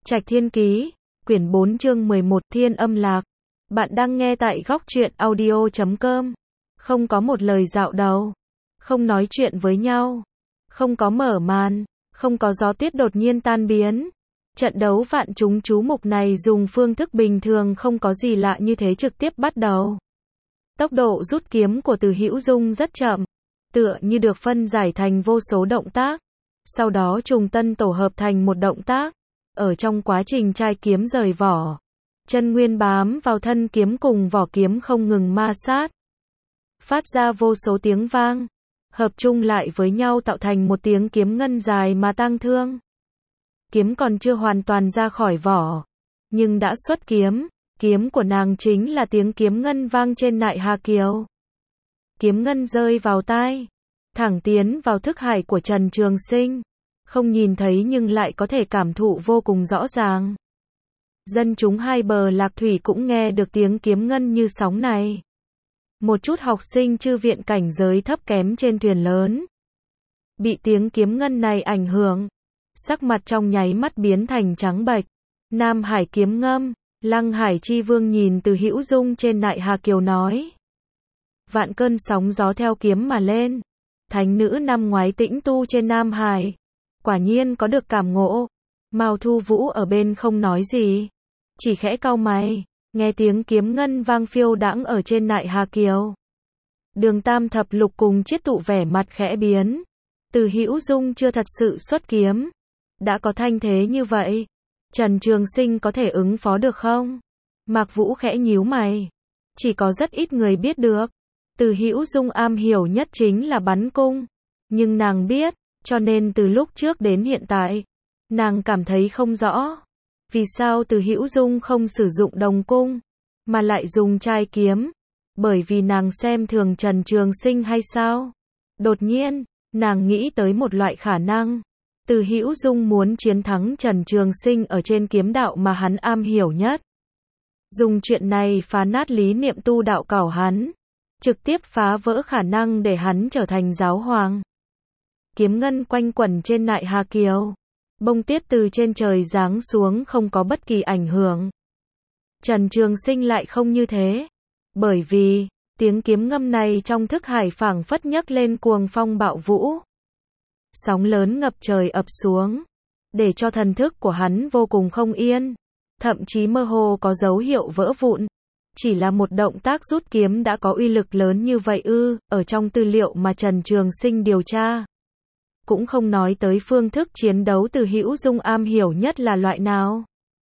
Trạch Thiên Ký, quyển 4 chương 11, Thiên Âm Lạc. Bạn đang nghe tại góc truyện audio.com. Không có một lời dạo đầu, không nói chuyện với nhau, không có mở màn, không có gió tuyết đột nhiên tan biến. Trận đấu vạn chúng chú mục này dùng phương thức bình thường không có gì lạ như thế trực tiếp bắt đầu. Tốc độ rút kiếm của Từ Hữu Dung rất chậm, tựa như được phân giải thành vô số động tác, sau đó trùng tân tổ hợp thành một động tác. Ở trong quá trình chai kiếm rời vỏ, chân nguyên bám vào thân kiếm cùng vỏ kiếm không ngừng ma sát, phát ra vô số tiếng vang, hợp chung lại với nhau tạo thành một tiếng kiếm ngân dài mà tang thương. Kiếm còn chưa hoàn toàn ra khỏi vỏ, nhưng đã xuất kiếm. Kiếm của nàng chính là tiếng kiếm ngân vang trên nại Hà Kiều. Kiếm ngân rơi vào tai, thẳng tiến vào thức hải của Trần Trường Sinh. Không nhìn thấy nhưng lại có thể cảm thụ vô cùng rõ ràng. Dân chúng hai bờ lạc thủy cũng nghe được tiếng kiếm ngân như sóng này. Một chút học sinh chư viện cảnh giới thấp kém trên thuyền lớn, bị tiếng kiếm ngân này ảnh hưởng, sắc mặt trong nháy mắt biến thành trắng bệch. Nam Hải kiếm ngâm, Lăng Hải Chi Vương nhìn Từ Hữu Dung trên nại Hà Kiều nói. Vạn cơn sóng gió theo kiếm mà lên. Thánh nữ năm ngoái tĩnh tu trên Nam Hải, quả nhiên có được cảm ngộ. Mao Thu Vũ ở bên không nói gì, chỉ khẽ cau mày, nghe tiếng kiếm ngân vang phiêu đãng ở trên nại Hà Kiều. Đường Tam Thập Lục cùng Chiết Tụ vẻ mặt khẽ biến. Từ Hữu Dung chưa thật sự xuất kiếm, đã có thanh thế như vậy, Trần Trường Sinh có thể ứng phó được không? Mạc Vũ khẽ nhíu mày, chỉ có rất ít người biết được. Từ Hữu Dung am hiểu nhất chính là bắn cung, nhưng nàng biết, cho nên từ lúc trước đến hiện tại, nàng cảm thấy không rõ. Vì sao Từ Hữu Dung không sử dụng đồng cung, mà lại dùng chai kiếm? Bởi vì nàng xem thường Trần Trường Sinh hay sao? Đột nhiên, nàng nghĩ tới một loại khả năng. Từ Hữu Dung muốn chiến thắng Trần Trường Sinh ở trên kiếm đạo mà hắn am hiểu nhất. Dùng chuyện này phá nát lý niệm tu đạo cảo hắn, trực tiếp phá vỡ khả năng để hắn trở thành giáo hoàng. Kiếm ngân quanh quẩn trên nại Hà Kiều, bông tuyết từ trên trời giáng xuống không có bất kỳ ảnh hưởng. Trần Trường Sinh lại không như thế, bởi vì tiếng kiếm ngâm này trong thức hải phảng phất nhấc lên cuồng phong bạo vũ. Sóng lớn ngập trời ập xuống, để cho thần thức của hắn vô cùng không yên, thậm chí mơ hồ có dấu hiệu vỡ vụn. Chỉ là một động tác rút kiếm đã có uy lực lớn như vậy ư? Ở trong tư liệu mà Trần Trường Sinh điều tra, cũng không nói tới phương thức chiến đấu Từ Hữu Dung am hiểu nhất là loại nào.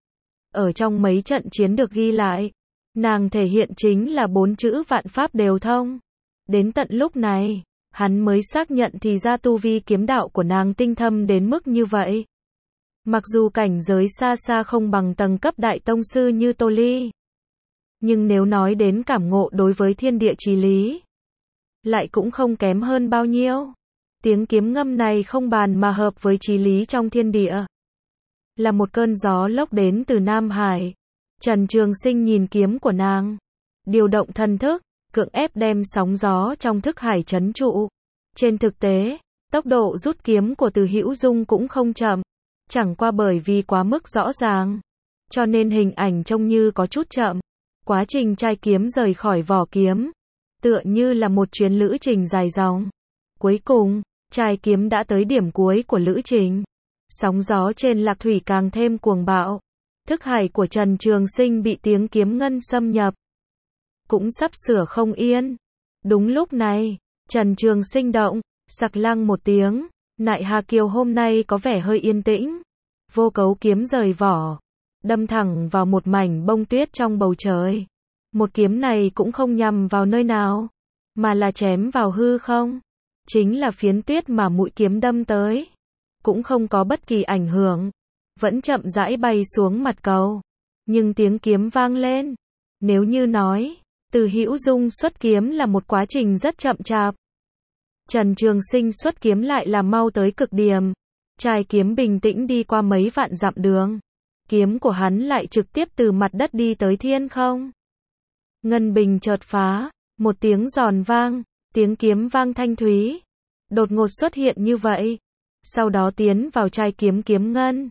Ở trong mấy trận chiến được ghi lại, nàng thể hiện chính là 4 chữ vạn pháp đều thông. Đến tận lúc này, hắn mới xác nhận thì ra tu vi kiếm đạo của nàng tinh thâm đến mức như vậy. Mặc dù cảnh giới xa xa không bằng tầng cấp đại tông sư như Tô Ly, nhưng nếu nói đến cảm ngộ đối với thiên địa chí lý, lại cũng không kém hơn bao nhiêu. Tiếng kiếm ngâm này không bàn mà hợp với chí lý trong thiên địa. Là một cơn gió lốc đến từ Nam Hải. Trần Trường Sinh nhìn kiếm của nàng, điều động thần thức, cưỡng ép đem sóng gió trong thức hải trấn trụ. Trên thực tế, tốc độ rút kiếm của Từ Hữu Dung cũng không chậm, chẳng qua bởi vì quá mức rõ ràng, cho nên hình ảnh trông như có chút chậm. Quá trình chai kiếm rời khỏi vỏ kiếm, tựa như là một chuyến lữ trình dài dòng. Cuối cùng, chai kiếm đã tới điểm cuối của lữ trình. Sóng gió trên lạc thủy càng thêm cuồng bạo. Thức hải của Trần Trường Sinh bị tiếng kiếm ngân xâm nhập, cũng sắp sửa không yên. Đúng lúc này, Trần Trường Sinh động, sặc lăng một tiếng, nại Hà Kiều hôm nay có vẻ hơi yên tĩnh. Vô cấu kiếm rời vỏ, đâm thẳng vào một mảnh bông tuyết trong bầu trời. Một kiếm này cũng không nhằm vào nơi nào, mà là chém vào hư không. Chính là phiến tuyết mà mũi kiếm đâm tới, cũng không có bất kỳ ảnh hưởng, vẫn chậm rãi bay xuống mặt cầu. Nhưng tiếng kiếm vang lên. Nếu như nói, Từ Hữu Dung xuất kiếm là một quá trình rất chậm chạp, Trần Trường Sinh xuất kiếm lại là mau tới cực điểm. Chai kiếm bình tĩnh đi qua mấy vạn dặm đường, kiếm của hắn lại trực tiếp từ mặt đất đi tới thiên không. Ngân bình chợt phá, một tiếng giòn vang, tiếng kiếm vang thanh thúy, đột ngột xuất hiện như vậy, sau đó tiến vào chai kiếm kiếm ngân.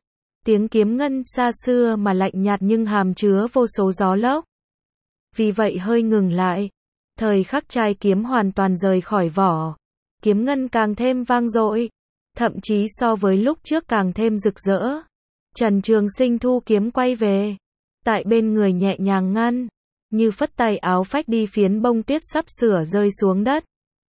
Tiếng kiếm ngân xa xưa mà lạnh nhạt nhưng hàm chứa vô số gió lốc. Vì vậy hơi ngừng lại. Thời khắc trai kiếm hoàn toàn rời khỏi vỏ. Kiếm ngân càng thêm vang dội. Thậm chí so với lúc trước càng thêm rực rỡ. Trần Trường Sinh thu kiếm quay về. Tại bên người nhẹ nhàng ngăn. Như phất tay áo phách đi phiến bông tuyết sắp sửa rơi xuống đất.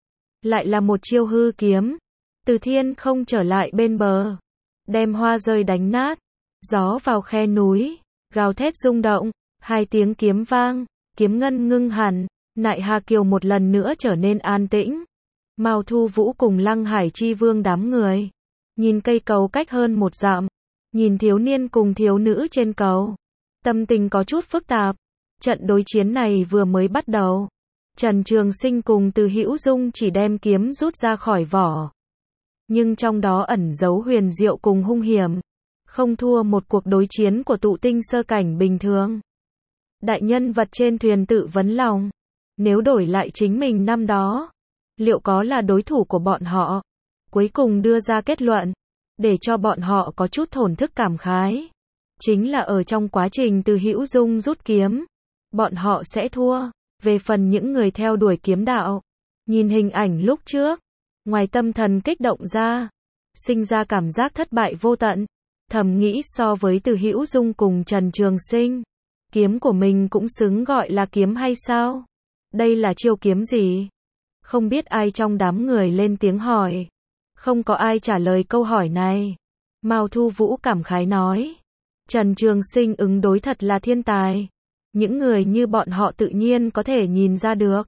Lại là một chiêu hư kiếm. Từ thiên không trở lại bên bờ. Đem hoa rơi đánh nát. Gió vào khe núi. Gào thét rung động. Hai tiếng kiếm vang. Kiếm ngân ngưng hẳn. Nại Hà Kiều một lần nữa trở nên an tĩnh. Mao Thu Vũ cùng Lăng Hải Chi Vương đám người. Nhìn cây cầu cách hơn một dặm. Nhìn thiếu niên cùng thiếu nữ trên cầu. Tâm tình có chút phức tạp. Trận đối chiến này vừa mới bắt đầu. Trần Trường Sinh cùng Từ Hữu Dung chỉ đem kiếm rút ra khỏi vỏ. Nhưng trong đó ẩn giấu huyền diệu cùng hung hiểm. Không thua một cuộc đối chiến của tụ tinh sơ cảnh bình thường. Đại nhân vật trên thuyền tự vấn lòng. Nếu đổi lại chính mình năm đó, liệu có là đối thủ của bọn họ? Cuối cùng đưa ra kết luận, để cho bọn họ có chút thổn thức cảm khái. Chính là ở trong quá trình Từ Hữu Dung rút kiếm, bọn họ sẽ thua. Về phần những người theo đuổi kiếm đạo, nhìn hình ảnh lúc trước, ngoài tâm thần kích động ra, sinh ra cảm giác thất bại vô tận. Thầm nghĩ so với Từ Hữu Dung cùng Trần Trường Sinh, kiếm của mình cũng xứng gọi là kiếm hay sao? Đây là chiêu kiếm gì? Không biết ai trong đám người lên tiếng hỏi. Không có ai trả lời câu hỏi này. Mao Thu Vũ cảm khái nói. Trần Trường Sinh ứng đối thật là thiên tài. Những người như bọn họ tự nhiên có thể nhìn ra được.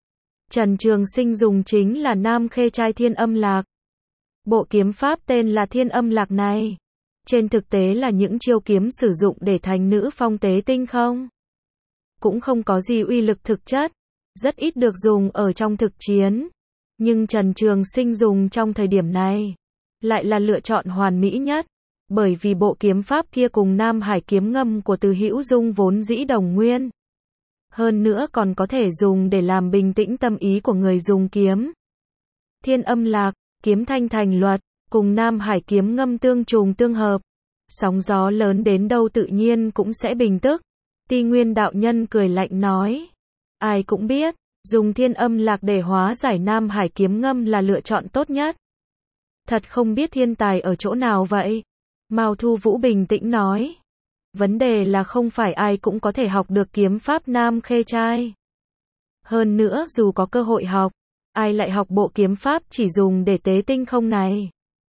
Trần Trường Sinh dùng chính là Nam Khê Trai Thiên Âm Lạc. Bộ kiếm pháp tên là Thiên Âm Lạc này. Trên thực tế là những chiêu kiếm sử dụng để thành nữ phong tế tinh không? Cũng không có gì uy lực thực chất. Rất ít được dùng ở trong thực chiến. Nhưng Trần Trường Sinh dùng trong thời điểm này. Lại là lựa chọn hoàn mỹ nhất. Bởi vì bộ kiếm pháp kia cùng Nam Hải kiếm ngâm của Từ Hữu Dung vốn dĩ đồng nguyên. Hơn nữa còn có thể dùng để làm bình tĩnh tâm ý của người dùng kiếm. Thiên Âm Lạc, kiếm thanh thành luật, cùng Nam Hải kiếm ngâm tương trùng tương hợp. Sóng gió lớn đến đâu tự nhiên cũng sẽ bình tức. Ti Nguyên đạo nhân cười lạnh nói. Ai cũng biết, dùng Thiên Âm Lạc để hóa giải Nam Hải kiếm ngâm là lựa chọn tốt nhất. Thật không biết thiên tài ở chỗ nào vậy? Mao Thu Vũ bình tĩnh nói. Vấn đề là không phải ai cũng có thể học được kiếm pháp Nam Khê Trai. Hơn nữa dù có cơ hội học, ai lại học bộ kiếm pháp chỉ dùng để tế tinh không này?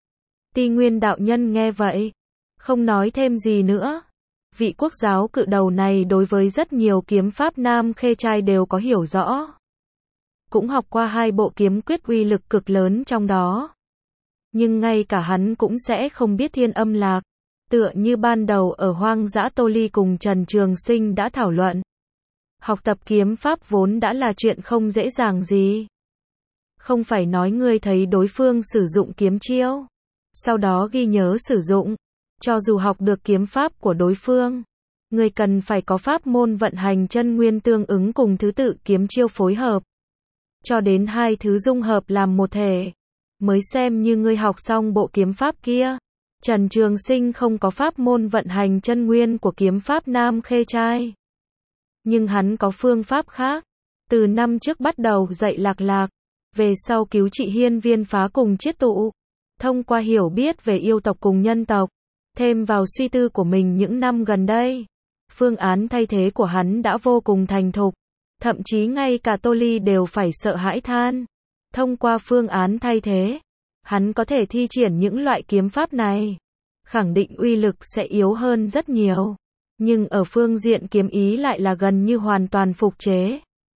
Ti Nguyên đạo nhân nghe vậy, không nói thêm gì nữa. Vị quốc giáo cự đầu này đối với rất nhiều kiếm pháp Nam Khê Trai đều có hiểu rõ. Cũng học qua hai bộ kiếm quyết uy lực cực lớn trong đó. Nhưng ngay cả hắn cũng sẽ không biết Thiên Âm Lạc. Tựa như ban đầu ở Hoang Dã Tô Ly cùng Trần Trường Sinh đã thảo luận. Học tập kiếm pháp vốn đã là chuyện không dễ dàng gì. Không phải nói ngươi thấy đối phương sử dụng kiếm chiêu, sau đó ghi nhớ sử dụng. Cho dù học được kiếm pháp của đối phương, ngươi cần phải có pháp môn vận hành chân nguyên tương ứng cùng thứ tự kiếm chiêu phối hợp. Cho đến hai thứ dung hợp làm một thể, mới xem như ngươi học xong bộ kiếm pháp kia. Trần Trường Sinh không có pháp môn vận hành chân nguyên của kiếm pháp Nam Khê Trai. Nhưng hắn có phương pháp khác. Từ năm trước bắt đầu dạy Lạc Lạc, về sau cứu trị Hiên Viên Phá cùng Chiết Tụ. Thông qua hiểu biết về yêu tộc cùng nhân tộc, thêm vào suy tư của mình những năm gần đây, phương án thay thế của hắn đã vô cùng thành thục. Thậm chí ngay cả Tô Ly đều phải sợ hãi than. Thông qua phương án thay thế, hắn có thể thi triển những loại kiếm pháp này. Khẳng định uy lực sẽ yếu hơn rất nhiều. Nhưng ở phương diện kiếm ý lại là gần như hoàn toàn phục chế.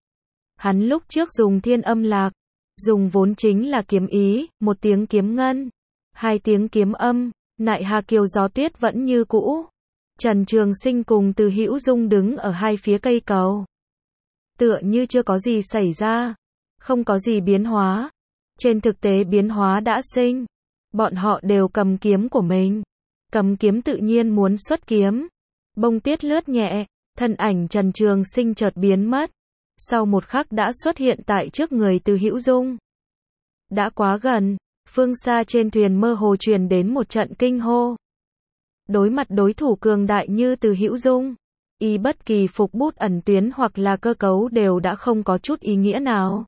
Hắn lúc trước dùng Thiên Âm Lạc, dùng vốn chính là kiếm ý, một tiếng kiếm ngân, hai tiếng kiếm âm, Nại Hà Kiều gió tuyết vẫn như cũ. Trần Trường Sinh cùng Từ Hữu Dung đứng ở hai phía cây cầu. Tựa như chưa có gì xảy ra, không có gì biến hóa. Trên thực tế biến hóa đã sinh. Bọn họ đều cầm kiếm của mình. Cầm kiếm tự nhiên muốn xuất kiếm. Bông tuyết lướt nhẹ, thân ảnh Trần Trường Sinh chợt biến mất. Sau một khắc đã xuất hiện tại trước người Từ Hữu Dung. Đã quá gần, phương xa trên thuyền mơ hồ truyền đến một trận kinh hô. Đối mặt đối thủ cường đại như Từ Hữu Dung, y bất kỳ phục bút ẩn tuyến hoặc là cơ cấu đều đã không có chút ý nghĩa nào.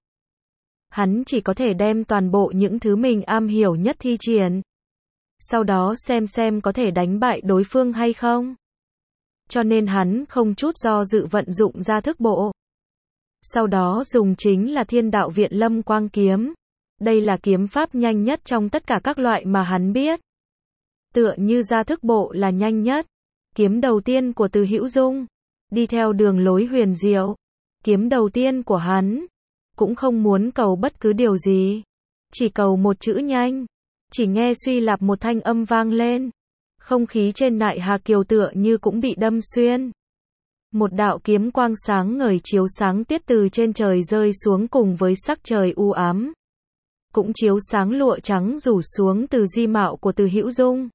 Hắn chỉ có thể đem toàn bộ những thứ mình am hiểu nhất thi triển. Sau đó xem có thể đánh bại đối phương hay không. Cho nên hắn không chút do dự vận dụng ra thức bộ. Sau đó dùng chính là Thiên Đạo Viện Lâm Quang Kiếm. Đây là kiếm pháp nhanh nhất trong tất cả các loại mà hắn biết. Tựa như ra thức bộ là nhanh nhất. Kiếm đầu tiên của Từ Hữu Dung, đi theo đường lối huyền diệu. Kiếm đầu tiên của hắn, cũng không muốn cầu bất cứ điều gì. Chỉ cầu một chữ nhanh. Chỉ nghe suy lạp một thanh âm vang lên. Không khí trên nại Hà Kiều tựa như cũng bị đâm xuyên. Một đạo kiếm quang sáng ngời chiếu sáng tiết từ trên trời rơi xuống cùng với sắc trời u ám. Cũng chiếu sáng lụa trắng rủ xuống từ di mạo của Từ Hữu Dung.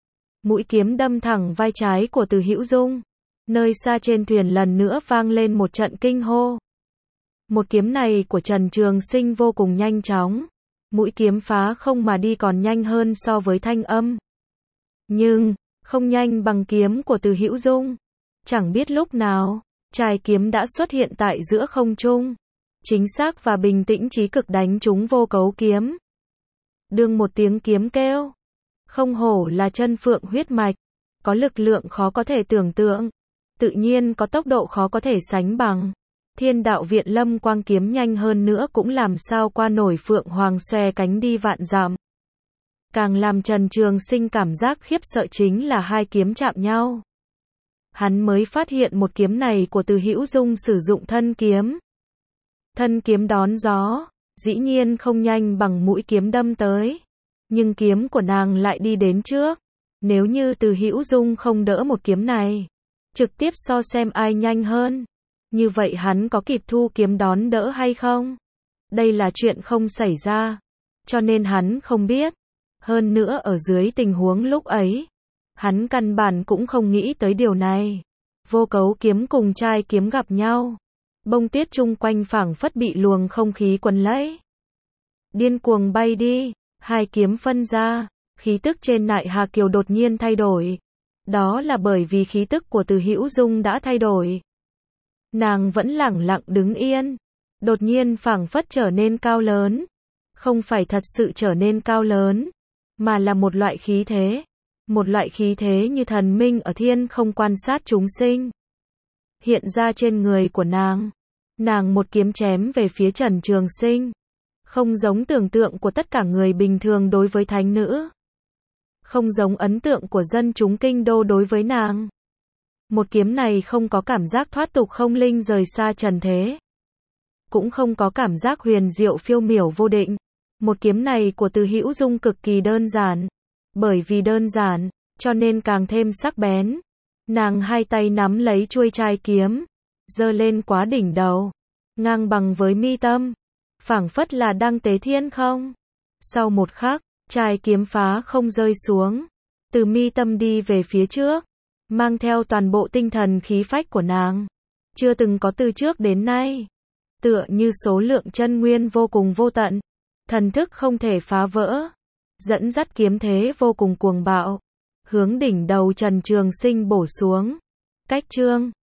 Mũi kiếm đâm thẳng vai trái của Từ Hữu Dung. Nơi xa trên thuyền lần nữa vang lên một trận kinh hô. Một kiếm này của Trần Trường Sinh vô cùng nhanh chóng. Mũi kiếm phá không mà đi còn nhanh hơn so với thanh âm. Nhưng, không nhanh bằng kiếm của Từ Hữu Dung. Chẳng biết lúc nào, chài kiếm đã xuất hiện tại giữa không trung. Chính xác và bình tĩnh chí cực đánh trúng vô cấu kiếm. Đương một tiếng kiếm kêu. Không hổ là chân phượng huyết mạch. Có lực lượng khó có thể tưởng tượng. Tự nhiên có tốc độ khó có thể sánh bằng. Thiên Đạo Viện Lâm Quang Kiếm nhanh hơn nữa cũng làm sao qua nổi Phượng Hoàng xòe cánh đi vạn dặm. Càng làm Trần Trường Sinh cảm giác khiếp sợ chính là hai kiếm chạm nhau. Hắn mới phát hiện một kiếm này của Từ Hữu Dung sử dụng thân kiếm. Thân kiếm đón gió, dĩ nhiên không nhanh bằng mũi kiếm đâm tới. Nhưng kiếm của nàng lại đi đến trước. Nếu như Từ Hữu Dung không đỡ một kiếm này, trực tiếp so xem ai nhanh hơn. Như vậy hắn có kịp thu kiếm đón đỡ hay không? Đây là chuyện không xảy ra. Cho nên hắn không biết. Hơn nữa ở dưới tình huống lúc ấy, hắn căn bản cũng không nghĩ tới điều này. Vô cấu kiếm cùng chai kiếm gặp nhau. Bông tuyết chung quanh phảng phất bị luồng không khí quấn lấy. Điên cuồng bay đi, hai kiếm phân ra, khí tức trên nại Hà Kiều đột nhiên thay đổi. Đó là bởi vì khí tức của Từ Hữu Dung đã thay đổi. Nàng vẫn lẳng lặng đứng yên, đột nhiên phảng phất trở nên cao lớn. Không phải thật sự trở nên cao lớn, mà là một loại khí thế. Một loại khí thế như thần minh ở thiên không quan sát chúng sinh. Hiện ra trên người của nàng. Nàng một kiếm chém về phía Trần Trường Sinh. Không giống tưởng tượng của tất cả người bình thường đối với thánh nữ. Không giống ấn tượng của dân chúng kinh đô đối với nàng. Một kiếm này không có cảm giác thoát tục không linh rời xa trần thế. Cũng không có cảm giác huyền diệu phiêu miểu vô định. Một kiếm này của Từ Hữu Dung cực kỳ đơn giản. Bởi vì đơn giản, cho nên càng thêm sắc bén. Nàng hai tay nắm lấy chuôi chai kiếm, giơ lên quá đỉnh đầu, ngang bằng với mi tâm, phảng phất là đang tế thiên không. Sau một khắc, chai kiếm phá không rơi xuống, từ mi tâm đi về phía trước, mang theo toàn bộ tinh thần khí phách của nàng, chưa từng có từ trước đến nay. Tựa như số lượng chân nguyên vô cùng vô tận, thần thức không thể phá vỡ, dẫn dắt kiếm thế vô cùng cuồng bạo, hướng đỉnh đầu Trần Trường Sinh bổ xuống. Cách chương